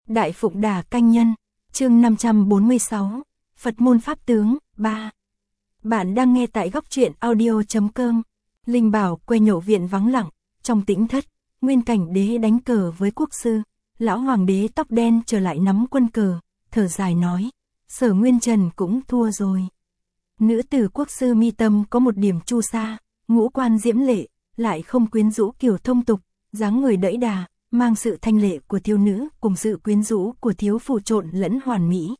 Đại Phụng Đà Canh Nhân, chương 546, Phật môn pháp tướng, 3. Bạn đang nghe tại góc truyện audio.com. Linh Bảo quê nhổ viện vắng lặng, trong tĩnh thất, Nguyên Cảnh Đế đánh cờ với quốc sư, lão hoàng đế tóc đen trở lại nắm quân cờ, thở dài nói, Sở Nguyên Trần cũng thua rồi. Nữ tử quốc sư mi tâm có một điểm chu sa, ngũ quan diễm lệ, lại không quyến rũ kiểu thông tục, dáng người đẫy đà, mang sự thanh lệ của thiếu nữ cùng sự quyến rũ của thiếu phụ trộn lẫn hoàn mỹ.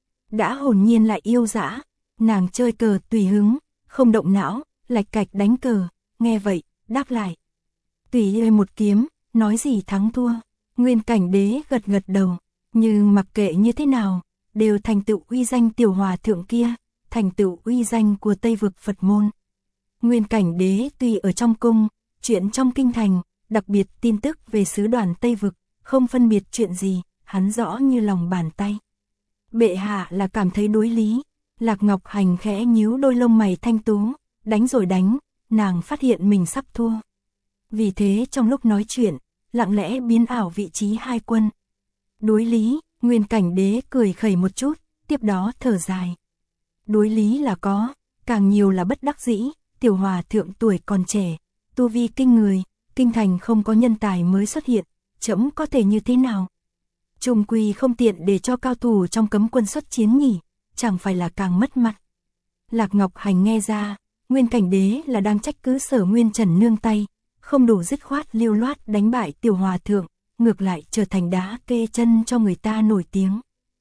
Đã hồn nhiên lại yêu dã, nàng chơi cờ tùy hứng, không động não, lạch cạch đánh cờ, nghe vậy, đáp lại. Tùy ơi một kiếm, nói gì thắng thua, Nguyên Cảnh Đế gật gật đầu, nhưng mặc kệ như thế nào, đều thành tựu uy danh tiểu hòa thượng kia, thành tựu uy danh của Tây vực Phật môn. Nguyên Cảnh Đế tuy ở trong cung, chuyện trong kinh thành, đặc biệt tin tức về sứ đoàn Tây vực, không phân biệt chuyện gì, hắn rõ như lòng bàn tay. Bệ hạ là cảm thấy đối lý, Lạc Ngọc Hành khẽ nhíu đôi lông mày thanh tú, đánh rồi đánh, nàng phát hiện mình sắp thua. Vì thế trong lúc nói chuyện, lặng lẽ biến ảo vị trí hai quân. Đối lý, Nguyên Cảnh Đế cười khẩy một chút, tiếp đó thở dài. Đối lý là có, càng nhiều là bất đắc dĩ, tiểu hòa thượng tuổi còn trẻ, tu vi kinh người, kinh thành không có nhân tài mới xuất hiện, trẫm có thể như thế nào? Trung quy không tiện để cho cao thủ trong cấm quân xuất chiến nhỉ, chẳng phải là càng mất mặt. Lạc Ngọc Hành nghe ra, Nguyên Cảnh Đế là đang trách cứ Sở Nguyên Trần nương tay, không đủ dứt khoát lưu loát đánh bại tiểu hòa thượng, ngược lại trở thành đá kê chân cho người ta nổi tiếng.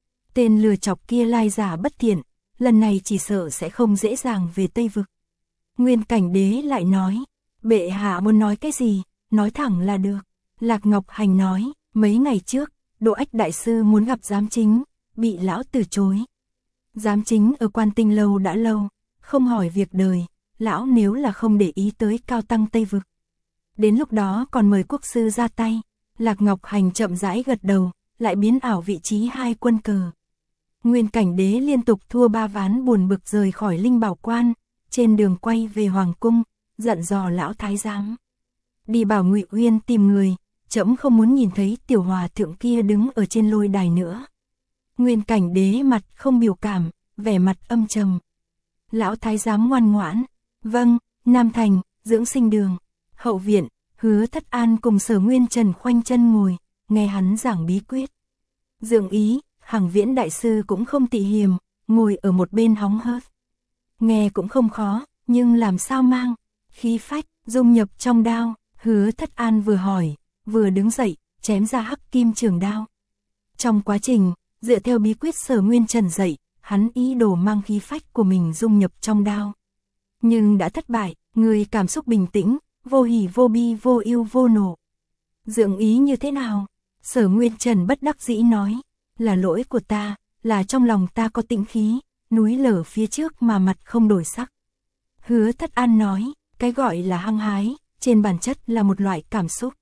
Tên lừa chọc kia lai giả bất thiện, lần này chỉ sợ sẽ không dễ dàng về Tây vực. Nguyên Cảnh Đế lại nói, bệ hạ muốn nói cái gì, nói thẳng là được. Lạc Ngọc Hành nói, mấy ngày trước, Độ Ách Đại Sư muốn gặp Giám Chính, bị lão từ chối. Giám Chính ở Quan Tinh Lâu đã lâu, không hỏi việc đời, lão nếu là không để ý tới cao tăng Tây vực. Đến lúc đó còn mời quốc sư ra tay. Lạc Ngọc Hành chậm rãi gật đầu, lại biến ảo vị trí hai quân cờ. Nguyên Cảnh Đế liên tục thua 3 ván buồn bực rời khỏi Linh Bảo Quan, trên đường quay về Hoàng Cung, dặn dò lão thái giám. Đi bảo Ngụy Uyên tìm người, trẫm không muốn nhìn thấy tiểu hòa thượng kia đứng ở trên lôi đài nữa. Nguyên Cảnh Đế mặt không biểu cảm, vẻ mặt âm trầm. Lão thái giám ngoan ngoãn, vâng, Nam Thành, dưỡng sinh đường, hậu viện, Hứa Thất An cùng Sở Nguyên Trần khoanh chân ngồi, nghe hắn giảng bí quyết. Dượng ý, Hằng Viễn Đại Sư cũng không tị hiềm, ngồi ở một bên hóng hớt. Nghe cũng không khó, nhưng làm sao mang khí phách dung nhập trong đao. Hứa Thất An vừa hỏi, vừa đứng dậy, chém ra hắc kim trường đao. Trong quá trình, dựa theo bí quyết Sở Nguyên Trần dạy, hắn ý đồ mang khí phách của mình dung nhập trong đao. Nhưng đã thất bại, người cảm xúc bình tĩnh, vô hỉ vô bi vô ưu vô nộ. Dượng ý như thế nào? Sở Nguyên Trần bất đắc dĩ nói, là lỗi của ta, là trong lòng ta có tĩnh khí, núi lở phía trước mà mặt không đổi sắc. Hứa Thất An nói, cái gọi là hăng hái, trên bản chất là một loại cảm xúc.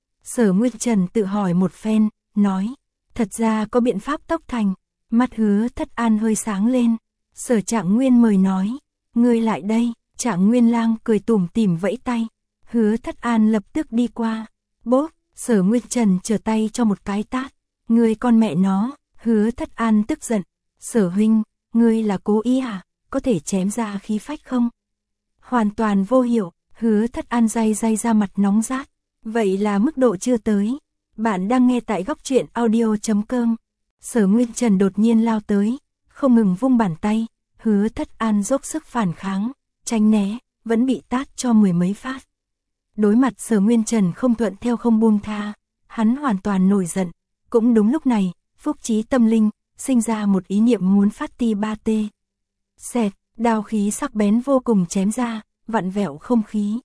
Sở Nguyên Trần tự hỏi một phen, nói, thật ra có biện pháp tốc thành. Mắt Hứa Thất An hơi sáng lên. Sở Trạng Nguyên mời nói, ngươi lại đây. Trạng Nguyên lang cười tủm tỉm vẫy tay. Hứa Thất An lập tức đi qua. Bốp, Sở Nguyên Trần trở tay cho một cái tát. Ngươi con mẹ nó. Hứa Thất An tức giận. Sở huynh, ngươi là cố ý à? Có thể chém ra khí phách không? Hoàn toàn vô hiệu. Hứa Thất An day ra mặt nóng rát. Vậy là mức độ chưa tới. Bạn đang nghe tại góc truyện audio.com. Sở Nguyên Trần đột nhiên lao tới, không ngừng vung bàn tay. Hứa Thất An dốc sức phản kháng, tránh né, vẫn bị tát cho 10 mấy phát. Đối mặt Sở Nguyên Trần không thuận theo không buông tha, hắn hoàn toàn nổi giận. Cũng đúng lúc này, phúc trí tâm linh, sinh ra một ý niệm muốn phát ti 3T. Xẹt, đao khí sắc bén vô cùng chém ra, vặn vẹo không khí.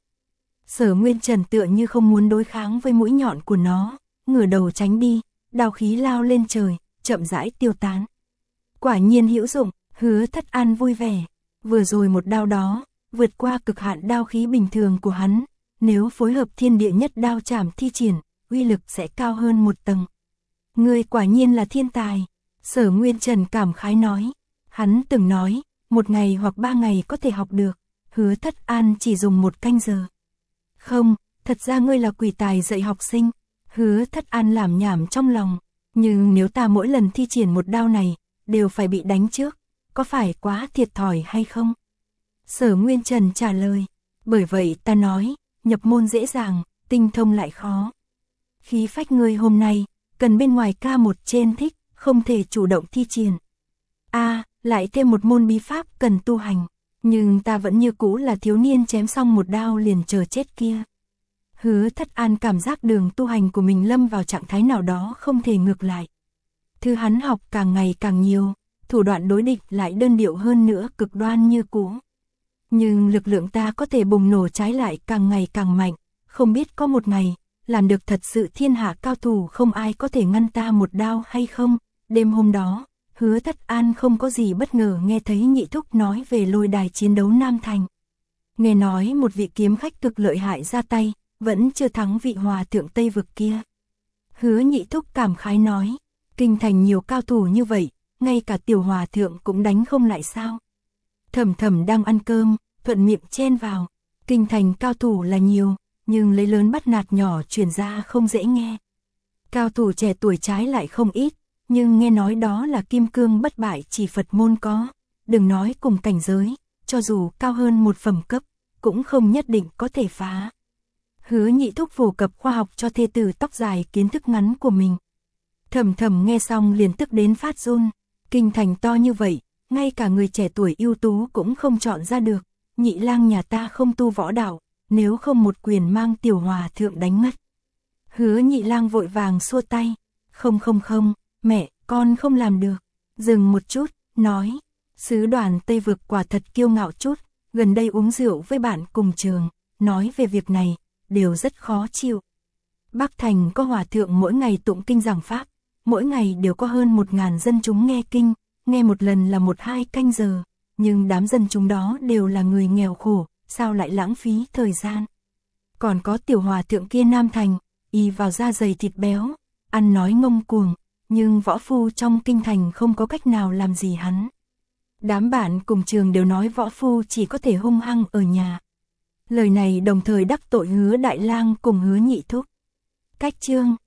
Sở Nguyên Trần tựa như không muốn đối kháng với mũi nhọn của nó, ngửa đầu tránh đi, đao khí lao lên trời, chậm rãi tiêu tán. Quả nhiên hữu dụng, Hứa Thất An vui vẻ. Vừa rồi một đao đó, vượt qua cực hạn đao khí bình thường của hắn, nếu phối hợp thiên địa nhất đao chảm thi triển, uy lực sẽ cao hơn một tầng. Ngươi quả nhiên là thiên tài. Sở Nguyên Trần cảm khái nói. Hắn từng nói, 1 ngày hoặc 3 ngày có thể học được. Hứa Thất An chỉ dùng 1 canh giờ. Không, thật ra ngươi là quỷ tài dạy học sinh. Hứa Thất An làm nhảm trong lòng. Nhưng nếu ta mỗi lần thi triển một đao này, đều phải bị đánh trước, có phải quá thiệt thòi hay không? Sở Nguyên Trần trả lời, bởi vậy ta nói, nhập môn dễ dàng, tinh thông lại khó. Khí phách ngươi hôm nay, cần bên ngoài ca một trên thích, không thể chủ động thi triển. Lại thêm một môn bí pháp cần tu hành, nhưng ta vẫn như cũ là thiếu niên chém xong một đao liền chờ chết kia. Hứa Thất An cảm giác đường tu hành của mình lâm vào trạng thái nào đó không thể ngược lại. Thứ hắn học càng ngày càng nhiều, thủ đoạn đối địch lại đơn điệu hơn nữa, cực đoan như cũ. Nhưng lực lượng ta có thể bùng nổ trái lại càng ngày càng mạnh, không biết có một ngày, làm được thật sự thiên hạ cao thủ không ai có thể ngăn ta một đao hay không. Đêm hôm đó, Hứa Thất An không có gì bất ngờ nghe thấy Nhị Thúc nói về lôi đài chiến đấu Nam Thành. Nghe nói một vị kiếm khách cực lợi hại ra tay, vẫn chưa thắng vị hòa thượng Tây Vực kia. Hứa Nhị Thúc cảm khái nói, kinh thành nhiều cao thủ như vậy, ngay cả tiểu hòa thượng cũng đánh không lại sao? Thẩm Thẩm đang ăn cơm, thuận miệng chen vào, kinh thành cao thủ là nhiều, nhưng lấy lớn bắt nạt nhỏ truyền ra không dễ nghe. Cao thủ trẻ tuổi trái lại không ít, nhưng nghe nói đó là kim cương bất bại chỉ Phật môn có, đừng nói cùng cảnh giới, cho dù cao hơn một phẩm cấp, cũng không nhất định có thể phá. Hứa Nhị Thúc phổ cập khoa học cho thê tử tóc dài kiến thức ngắn của mình. Thẩm Thẩm nghe xong liền tức đến phát run, kinh thành to như vậy, ngay cả người trẻ tuổi ưu tú cũng không chọn ra được, Nhị lang nhà ta không tu võ đạo, nếu không một quyền mang tiểu hòa thượng đánh ngất. Hứa Nhị lang vội vàng xua tay, không, mẹ, con không làm được. Dừng một chút, nói, sứ đoàn Tây Vực quả thật kiêu ngạo chút, gần đây uống rượu với bạn cùng trường, nói về việc này, đều rất khó chịu. Bắc Thành có hòa thượng mỗi ngày tụng kinh giảng pháp, mỗi ngày đều có hơn 1000 dân chúng nghe kinh, nghe một lần là 1-2 canh giờ, nhưng đám dân chúng đó đều là người nghèo khổ, sao lại lãng phí thời gian. Còn có tiểu hòa thượng kia Nam Thành, y vào da dày thịt béo, ăn nói ngông cuồng, nhưng võ phu trong kinh thành không có cách nào làm gì hắn. Đám bạn cùng trường đều nói võ phu chỉ có thể hung hăng ở nhà. Lời này đồng thời đắc tội Hứa Đại Lang cùng Hứa Nhị Thúc. Cách chương